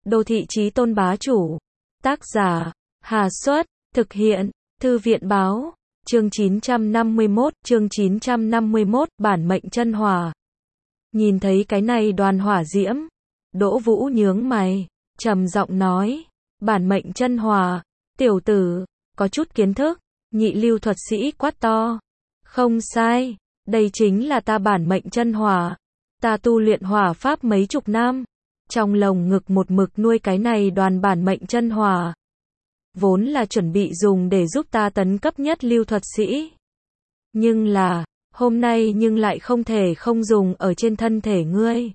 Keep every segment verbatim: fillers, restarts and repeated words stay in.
Đô thị chí tôn bá chủ. Tác giả, Hà Xuất, thực hiện, Thư viện báo, chương chín trăm năm mươi mốt, chương chín trăm năm mươi mốt, bản mệnh chân hỏa. Nhìn thấy cái này đoàn hỏa diễm, Đỗ Vũ nhướng mày, trầm giọng nói, bản mệnh chân hỏa, tiểu tử, có chút kiến thức, nhị lưu thuật sĩ quát to. Không sai, đây chính là ta bản mệnh chân hỏa. Ta tu luyện hỏa pháp mấy chục năm, trong lồng ngực một mực nuôi cái này đoàn bản mệnh chân hỏa. Vốn là chuẩn bị dùng để giúp ta tấn cấp nhất lưu thuật sĩ. Nhưng là, hôm nay nhưng lại không thể không dùng ở trên thân thể ngươi.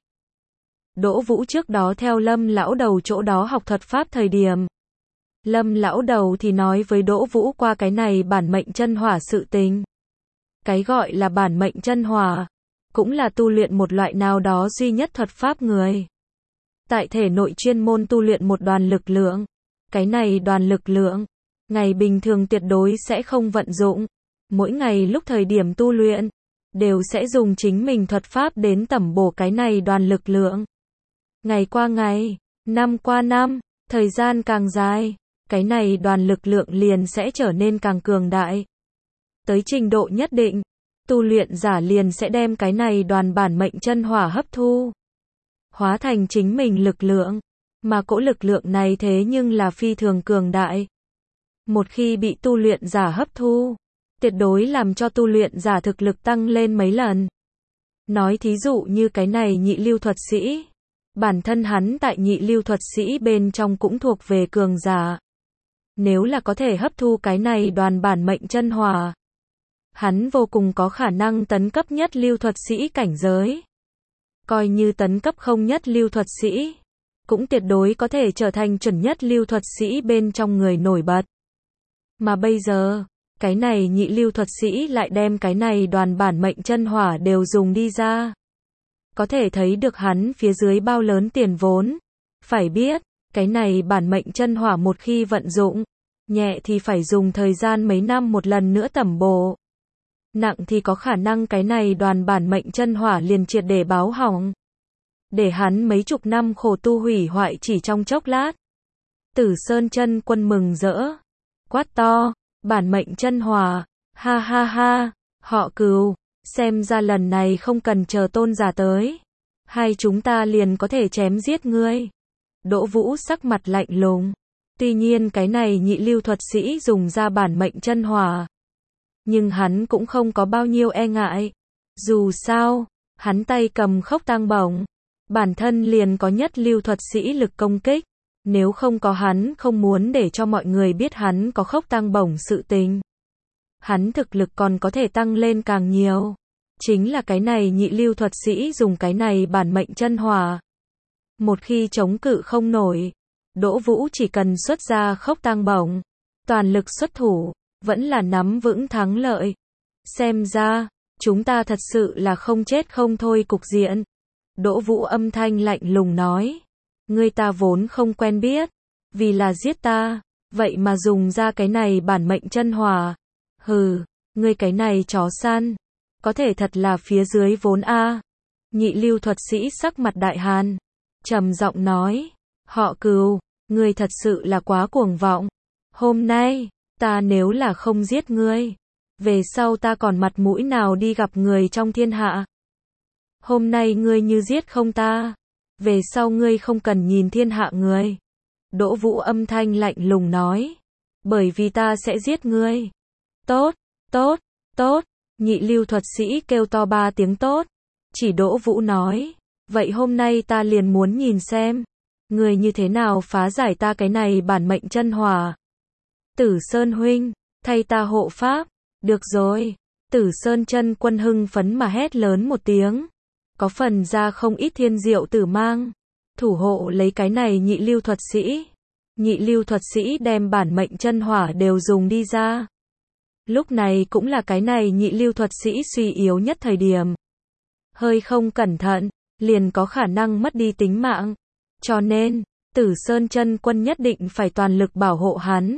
Đỗ Vũ trước đó theo Lâm lão đầu chỗ đó học thuật pháp thời điểm. Lâm lão đầu thì nói với Đỗ Vũ qua cái này bản mệnh chân hỏa sự tình. Cái gọi là bản mệnh chân hỏa, cũng là tu luyện một loại nào đó duy nhất thuật pháp người. Tại thể nội chuyên môn tu luyện một đoàn lực lượng. Cái này đoàn lực lượng, ngày bình thường tuyệt đối sẽ không vận dụng. Mỗi ngày lúc thời điểm tu luyện, đều sẽ dùng chính mình thuật pháp đến tẩm bổ cái này đoàn lực lượng. Ngày qua ngày, năm qua năm, thời gian càng dài, cái này đoàn lực lượng liền sẽ trở nên càng cường đại. Tới trình độ nhất định, tu luyện giả liền sẽ đem cái này đoàn bản mệnh chân hỏa hấp thu, hóa thành chính mình lực lượng. Mà cỗ lực lượng này thế nhưng là phi thường cường đại. Một khi bị tu luyện giả hấp thu, tuyệt đối làm cho tu luyện giả thực lực tăng lên mấy lần. Nói thí dụ như cái này nhị lưu thuật sĩ, bản thân hắn tại nhị lưu thuật sĩ bên trong cũng thuộc về cường giả. Nếu là có thể hấp thu cái này đoàn bản mệnh chân hỏa, hắn vô cùng có khả năng tấn cấp nhất lưu thuật sĩ cảnh giới. Coi như tấn cấp không nhất lưu thuật sĩ, cũng tuyệt đối có thể trở thành chuẩn nhất lưu thuật sĩ bên trong người nổi bật. Mà bây giờ, cái này nhị lưu thuật sĩ lại đem cái này đoàn bản mệnh chân hỏa đều dùng đi ra. Có thể thấy được hắn phía dưới bao lớn tiền vốn. Phải biết, cái này bản mệnh chân hỏa một khi vận dụng, nhẹ thì phải dùng thời gian mấy năm một lần nữa tẩm bổ. Nặng thì có khả năng cái này đoàn bản mệnh chân hỏa liền triệt để báo hỏng. Để hắn mấy chục năm khổ tu hủy hoại chỉ trong chốc lát. Tử Sơn Chân Quân mừng rỡ, quát to, bản mệnh chân hỏa, ha ha ha, họ Cừu, xem ra lần này không cần chờ tôn giả tới, hai chúng ta liền có thể chém giết ngươi. Đỗ Vũ sắc mặt lạnh lùng, tuy nhiên cái này nhị lưu thuật sĩ dùng ra bản mệnh chân hỏa, nhưng hắn cũng không có bao nhiêu e ngại. Dù sao, hắn tay cầm khốc tang bổng, bản thân liền có nhất lưu thuật sĩ lực công kích. Nếu không có hắn không muốn để cho mọi người biết hắn có khốc tang bổng sự tình, hắn thực lực còn có thể tăng lên càng nhiều. Chính là cái này nhị lưu thuật sĩ dùng cái này bản mệnh chân hỏa. Một khi chống cự không nổi, Đỗ Vũ chỉ cần xuất ra khốc tang bổng, toàn lực xuất thủ, vẫn là nắm vững thắng lợi. Xem ra, chúng ta thật sự là không chết không thôi cục diện. Đỗ Vũ âm thanh lạnh lùng nói, ngươi ta vốn không quen biết, vì là giết ta, vậy mà dùng ra cái này bản mệnh chân hỏa. Hừ, ngươi cái này chó săn, có thể thật là phía dưới vốn a. Nhị lưu thuật sĩ sắc mặt đại hàn, trầm giọng nói, họ Cừu, ngươi thật sự là quá cuồng vọng. Hôm nay, ta nếu là không giết ngươi, về sau ta còn mặt mũi nào đi gặp người trong thiên hạ. Hôm nay ngươi như giết không ta, về sau ngươi không cần nhìn thiên hạ người. Đỗ Vũ âm thanh lạnh lùng nói, bởi vì ta sẽ giết ngươi. Tốt, tốt, tốt, nhị lưu thuật sĩ kêu to ba tiếng tốt. Chỉ Đỗ Vũ nói, vậy hôm nay ta liền muốn nhìn xem, ngươi như thế nào phá giải ta cái này bản mệnh chân hỏa. Tử Sơn huynh, thay ta hộ pháp. Được rồi. Tử Sơn Chân Quân hưng phấn mà hét lớn một tiếng. Có phần ra không ít thiên diệu tử mang, thủ hộ lấy cái này nhị lưu thuật sĩ. Nhị lưu thuật sĩ đem bản mệnh chân hỏa đều dùng đi ra. Lúc này cũng là cái này nhị lưu thuật sĩ suy yếu nhất thời điểm. Hơi không cẩn thận, liền có khả năng mất đi tính mạng. Cho nên, Tử Sơn Chân Quân nhất định phải toàn lực bảo hộ hắn,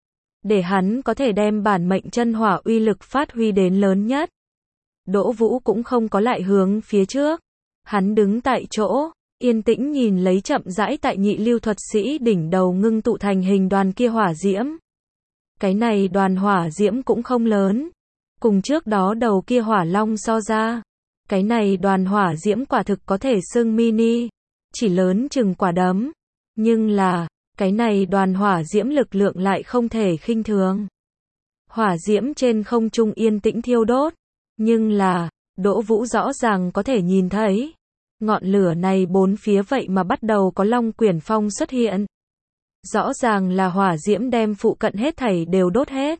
để hắn có thể đem bản mệnh chân hỏa uy lực phát huy đến lớn nhất. Đỗ Vũ cũng không có lại hướng phía trước, hắn đứng tại chỗ, yên tĩnh nhìn lấy chậm rãi tại nhị lưu thuật sĩ đỉnh đầu ngưng tụ thành hình đoàn kia hỏa diễm. Cái này đoàn hỏa diễm cũng không lớn, cùng trước đó đầu kia hỏa long so ra, cái này đoàn hỏa diễm quả thực có thể xưng mini, chỉ lớn chừng quả đấm, nhưng là, cái này đoàn hỏa diễm lực lượng lại không thể khinh thường. Hỏa diễm trên không trung yên tĩnh thiêu đốt, nhưng là, Đỗ Vũ rõ ràng có thể nhìn thấy, ngọn lửa này bốn phía vậy mà bắt đầu có long quyển phong xuất hiện. Rõ ràng là hỏa diễm đem phụ cận hết thảy đều đốt hết,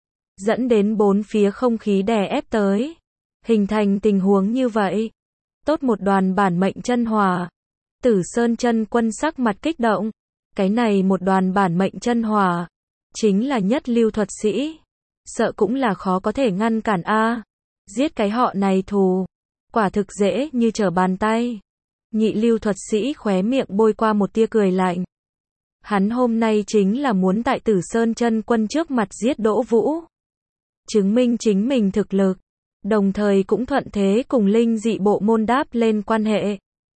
dẫn đến bốn phía không khí đè ép tới, hình thành tình huống như vậy. Tốt một đoàn bản mệnh chân hỏa. Tử Sơn chân quân sắc mặt kích động, cái này một đoàn bản mệnh chân hỏa, chính là nhất lưu thuật sĩ, sợ cũng là khó có thể ngăn cản a. Giết cái họ này thù, quả thực dễ như trở bàn tay. Nhị lưu thuật sĩ khóe miệng bôi qua một tia cười lạnh. Hắn hôm nay chính là muốn tại Tử Sơn chân quân trước mặt giết Đỗ Vũ, chứng minh chính mình thực lực, đồng thời cũng thuận thế cùng linh dị bộ môn đáp lên quan hệ.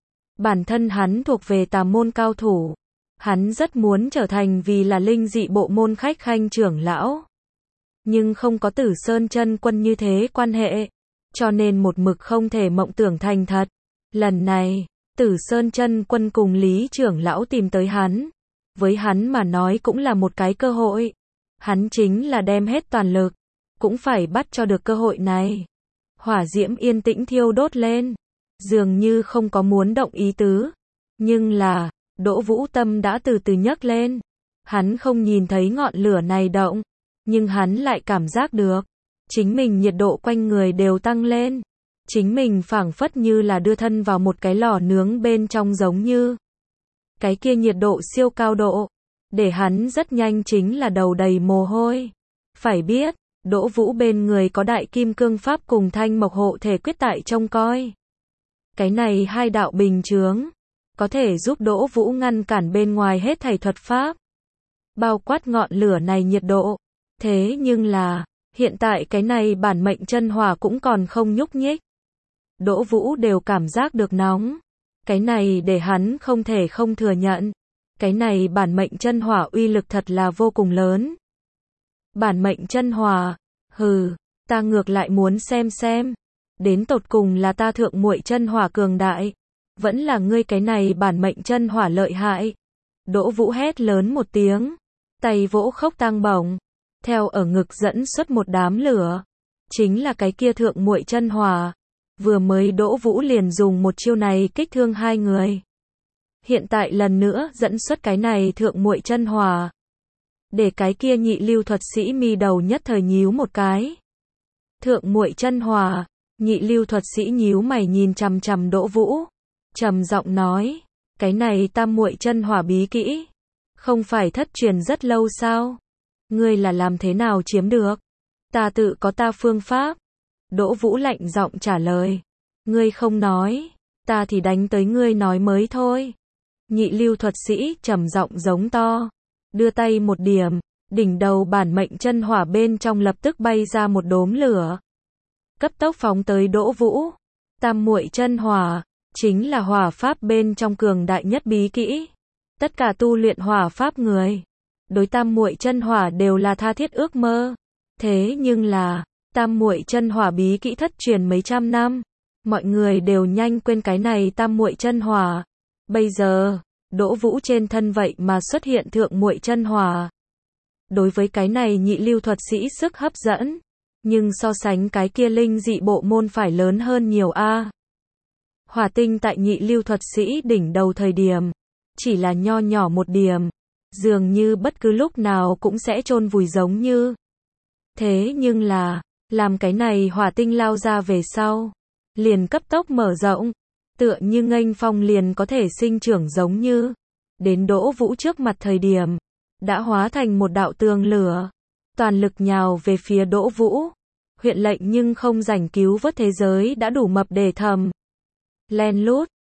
Bản thân hắn thuộc về tà môn cao thủ, hắn rất muốn trở thành vì là linh dị bộ môn khách khanh trưởng lão, nhưng không có Tử Sơn chân quân như thế quan hệ, cho nên một mực không thể mộng tưởng thành thật. Lần này, Tử Sơn chân quân cùng Lý trưởng lão tìm tới hắn, với hắn mà nói cũng là một cái cơ hội. Hắn chính là đem hết toàn lực, cũng phải bắt cho được cơ hội này. Hỏa diễm yên tĩnh thiêu đốt lên, dường như không có muốn động ý tứ, nhưng là, Đỗ Vũ tâm đã từ từ nhấc lên. Hắn không nhìn thấy ngọn lửa này động, nhưng hắn lại cảm giác được, chính mình nhiệt độ quanh người đều tăng lên. Chính mình phảng phất như là đưa thân vào một cái lò nướng bên trong giống như. Cái kia nhiệt độ siêu cao độ, để hắn rất nhanh chính là đầu đầy mồ hôi. Phải biết, Đỗ Vũ bên người có đại kim cương pháp cùng thanh mộc hộ thể quyết tại trông coi. Cái này hai đạo bình chướng, có thể giúp Đỗ Vũ ngăn cản bên ngoài hết thảy thuật pháp, bao quát ngọn lửa này nhiệt độ. Thế nhưng là, hiện tại cái này bản mệnh chân hỏa cũng còn không nhúc nhích. Đỗ Vũ đều cảm giác được nóng. Cái này để hắn không thể không thừa nhận. Cái này bản mệnh chân hỏa uy lực thật là vô cùng lớn. Bản mệnh chân hỏa, hừ, ta ngược lại muốn xem xem, đến tột cùng là ta thượng muội chân hỏa cường đại, vẫn là ngươi cái này bản mệnh chân hỏa lợi hại. Đỗ Vũ hét lớn một tiếng, tay vỗ khốc tăng bổng, theo ở ngực dẫn xuất một đám lửa, chính là cái kia thượng muội chân hỏa. Vừa mới Đỗ Vũ liền dùng một chiêu này kích thương hai người, hiện tại lần nữa dẫn xuất cái này thượng muội chân hỏa, để cái kia nhị lưu thuật sĩ mi đầu nhất thời nhíu một cái. Thượng muội chân hỏa, nhị lưu thuật sĩ nhíu mày nhìn chằm chằm Đỗ Vũ, trầm giọng nói, cái này tam muội chân hỏa bí kỹ, không phải thất truyền rất lâu sao? Ngươi là làm thế nào chiếm được? Ta tự có ta phương pháp. Đỗ Vũ lạnh giọng trả lời, ngươi không nói, ta thì đánh tới ngươi nói mới thôi. Nhị lưu thuật sĩ trầm giọng giống to, đưa tay một điểm, đỉnh đầu bản mệnh chân hỏa bên trong lập tức bay ra một đốm lửa, cấp tốc phóng tới Đỗ Vũ. Tam muội chân hỏa, chính là hỏa pháp bên trong cường đại nhất bí kỹ. Tất cả tu luyện hỏa pháp người, đối tam muội chân hỏa đều là tha thiết ước mơ. Thế nhưng là, tam muội chân hỏa bí kỹ thất truyền mấy trăm năm, mọi người đều nhanh quên cái này tam muội chân hỏa. Bây giờ, Đỗ Vũ trên thân vậy mà xuất hiện thượng muội chân hỏa. Đối với cái này nhị lưu thuật sĩ sức hấp dẫn, nhưng so sánh cái kia linh dị bộ môn phải lớn hơn nhiều a. Hỏa tinh tại nhị lưu thuật sĩ đỉnh đầu thời điểm, chỉ là nho nhỏ một điểm, dường như bất cứ lúc nào cũng sẽ chôn vùi giống như. Thế nhưng là, làm cái này hỏa tinh lao ra về sau, liền cấp tốc mở rộng, tựa như nghênh phong liền có thể sinh trưởng giống như. Đến Đỗ Vũ trước mặt thời điểm, đã hóa thành một đạo tường lửa, toàn lực nhào về phía Đỗ Vũ. Huyện lệnh nhưng không rảnh cứu vớt thế giới đã đủ mập để thầm. Len lút,